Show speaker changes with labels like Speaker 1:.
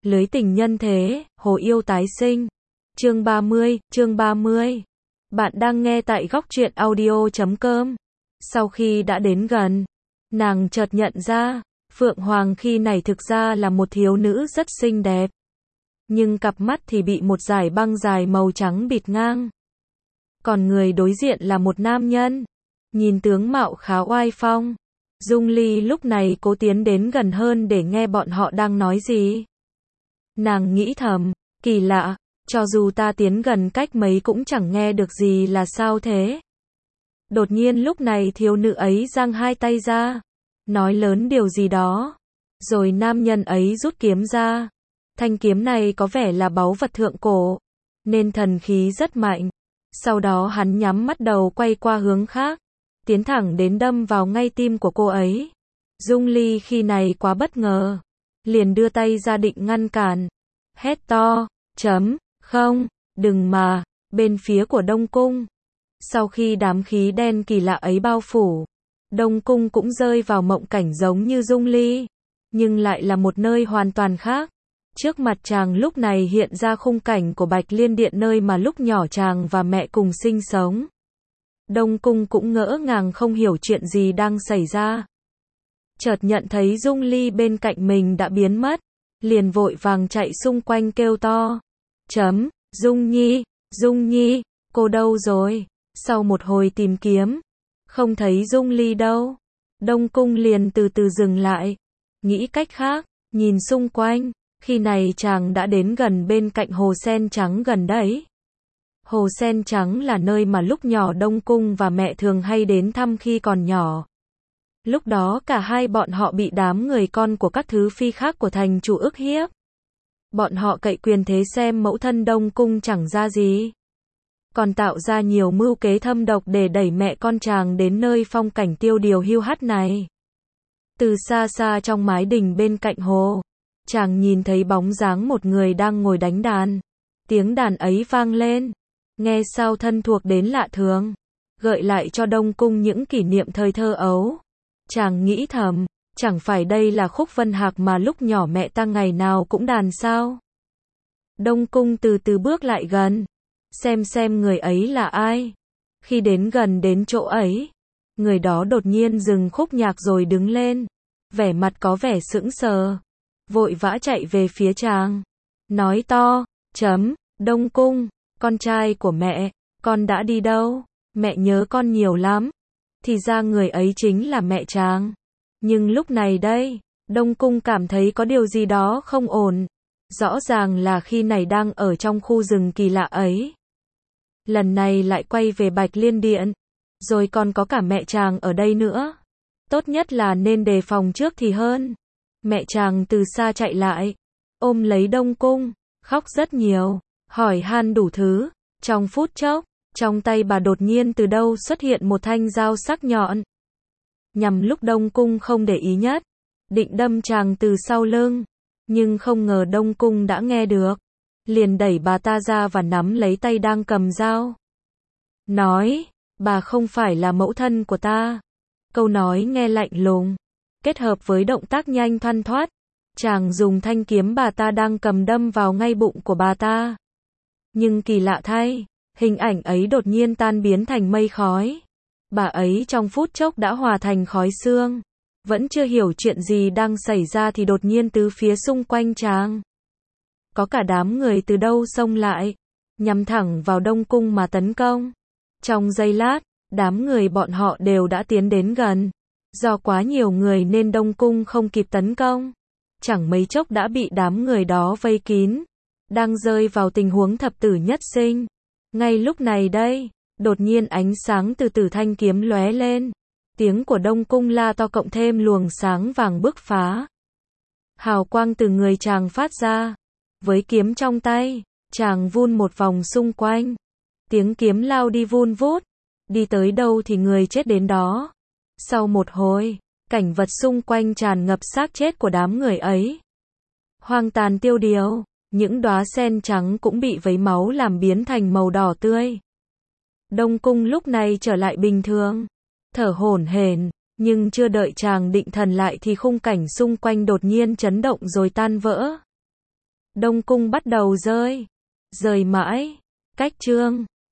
Speaker 1: Lưới tình nhân thế, hồ yêu tái sinh. Chương 30. Bạn đang nghe tại góc truyện audio.com. Sau khi đã đến gần, nàng chợt nhận ra, Phượng Hoàng khi này thực ra là một thiếu nữ rất xinh đẹp. Nhưng cặp mắt thì bị một dải băng dài màu trắng bịt ngang. Còn người đối diện là một nam nhân, nhìn tướng mạo khá oai phong. Dung Ly lúc này cố tiến đến gần hơn để nghe bọn họ đang nói gì. Nàng nghĩ thầm, kỳ lạ, cho dù ta tiến gần cách mấy cũng chẳng nghe được gì là sao thế. Đột nhiên lúc này thiếu nữ ấy giang hai tay ra, nói lớn điều gì đó. Rồi nam nhân ấy rút kiếm ra. Thanh kiếm này có vẻ là báu vật thượng cổ, nên thần khí rất mạnh. Sau đó hắn nhắm mắt đầu quay qua hướng khác, tiến thẳng đến đâm vào ngay tim của cô ấy. Dung Ly khi này quá bất ngờ, liền đưa tay ra định ngăn cản, hét to, không, đừng mà, bên phía của Đông Cung. Sau khi đám khí đen kỳ lạ ấy bao phủ, Đông Cung cũng rơi vào mộng cảnh giống như Dung Ly, nhưng lại là một nơi hoàn toàn khác. Trước mặt chàng lúc này hiện ra khung cảnh của Bạch Liên Điện, nơi mà lúc nhỏ chàng và mẹ cùng sinh sống. Đông Cung cũng ngỡ ngàng không hiểu chuyện gì đang xảy ra. Chợt nhận thấy Dung Ly bên cạnh mình đã biến mất, liền vội vàng chạy xung quanh kêu to. Dung Nhi, cô đâu rồi? Sau một hồi tìm kiếm, không thấy Dung Ly đâu. Đông Cung liền từ từ dừng lại, nghĩ cách khác, nhìn xung quanh. Khi này chàng đã đến gần bên cạnh hồ sen trắng gần đấy. Hồ sen trắng là nơi mà lúc nhỏ Đông Cung và mẹ thường hay đến thăm khi còn nhỏ. Lúc đó cả hai bọn họ bị đám người con của các thứ phi khác của thành chủ ức hiếp. Bọn họ cậy quyền thế xem mẫu thân Đông Cung chẳng ra gì, còn tạo ra nhiều mưu kế thâm độc để đẩy mẹ con chàng đến nơi phong cảnh tiêu điều hiu hắt này. Từ xa xa trong mái đình bên cạnh hồ, chàng nhìn thấy bóng dáng một người đang ngồi đánh đàn. Tiếng đàn ấy vang lên, nghe sao thân thuộc đến lạ thường, gợi lại cho Đông Cung những kỷ niệm thời thơ ấu. Chàng nghĩ thầm, chẳng phải đây là khúc Vân Hạc mà lúc nhỏ mẹ ta ngày nào cũng đàn sao? Đông Cung từ từ bước lại gần, xem người ấy là ai. Khi đến gần đến chỗ ấy, người đó đột nhiên dừng khúc nhạc rồi đứng lên, vẻ mặt có vẻ sững sờ, vội vã chạy về phía chàng, nói to, Đông Cung, con trai của mẹ, con đã đi đâu? Mẹ nhớ con nhiều lắm. Thì ra người ấy chính là mẹ chàng. Nhưng lúc này đây, Đông Cung cảm thấy có điều gì đó không ổn. Rõ ràng là khi này đang ở trong khu rừng kỳ lạ ấy, lần này lại quay về Bạch Liên Điện, rồi còn có cả mẹ chàng ở đây nữa. Tốt nhất là nên đề phòng trước thì hơn. Mẹ chàng từ xa chạy lại, ôm lấy Đông Cung, khóc rất nhiều, hỏi han đủ thứ. Trong phút chốc, trong tay bà đột nhiên từ đâu xuất hiện một thanh dao sắc nhọn. Nhằm lúc Đông Cung không để ý nhất, định đâm chàng từ sau lưng, nhưng không ngờ Đông Cung đã nghe được, liền đẩy bà ta ra và nắm lấy tay đang cầm dao. Nói, bà không phải là mẫu thân của ta. Câu nói nghe lạnh lùng, kết hợp với động tác nhanh thoăn thoắt, chàng dùng thanh kiếm bà ta đang cầm đâm vào ngay bụng của bà ta. Nhưng kỳ lạ thay, hình ảnh ấy đột nhiên tan biến thành mây khói. Bà ấy trong phút chốc đã hòa thành khói xương. Vẫn chưa hiểu chuyện gì đang xảy ra thì đột nhiên từ phía xung quanh chàng, có cả đám người từ đâu xông lại, nhắm thẳng vào Đông Cung mà tấn công. Trong giây lát, đám người bọn họ đều đã tiến đến gần. Do quá nhiều người nên Đông Cung không kịp tấn công, chẳng mấy chốc đã bị đám người đó vây kín, đang rơi vào tình huống thập tử nhất sinh. Ngay lúc này đây, đột nhiên ánh sáng từ tử thanh kiếm lóe lên. Tiếng của Đông Cung la to cộng thêm luồng sáng vàng bức phá. Hào quang từ người chàng phát ra. Với kiếm trong tay, chàng vun một vòng xung quanh. Tiếng kiếm lao đi vun vút. Đi tới đâu thì người chết đến đó. Sau một hồi, cảnh vật xung quanh tràn ngập xác chết của đám người ấy. Hoang tàn tiêu điều, những đóa sen trắng cũng bị vấy máu làm biến thành màu đỏ tươi. Đông Cung lúc này trở lại bình thường, thở hổn hển, nhưng chưa đợi chàng định thần lại thì khung cảnh xung quanh đột nhiên chấn động rồi tan vỡ. Đông cung bắt đầu rơi. Rời mãi. Cách chương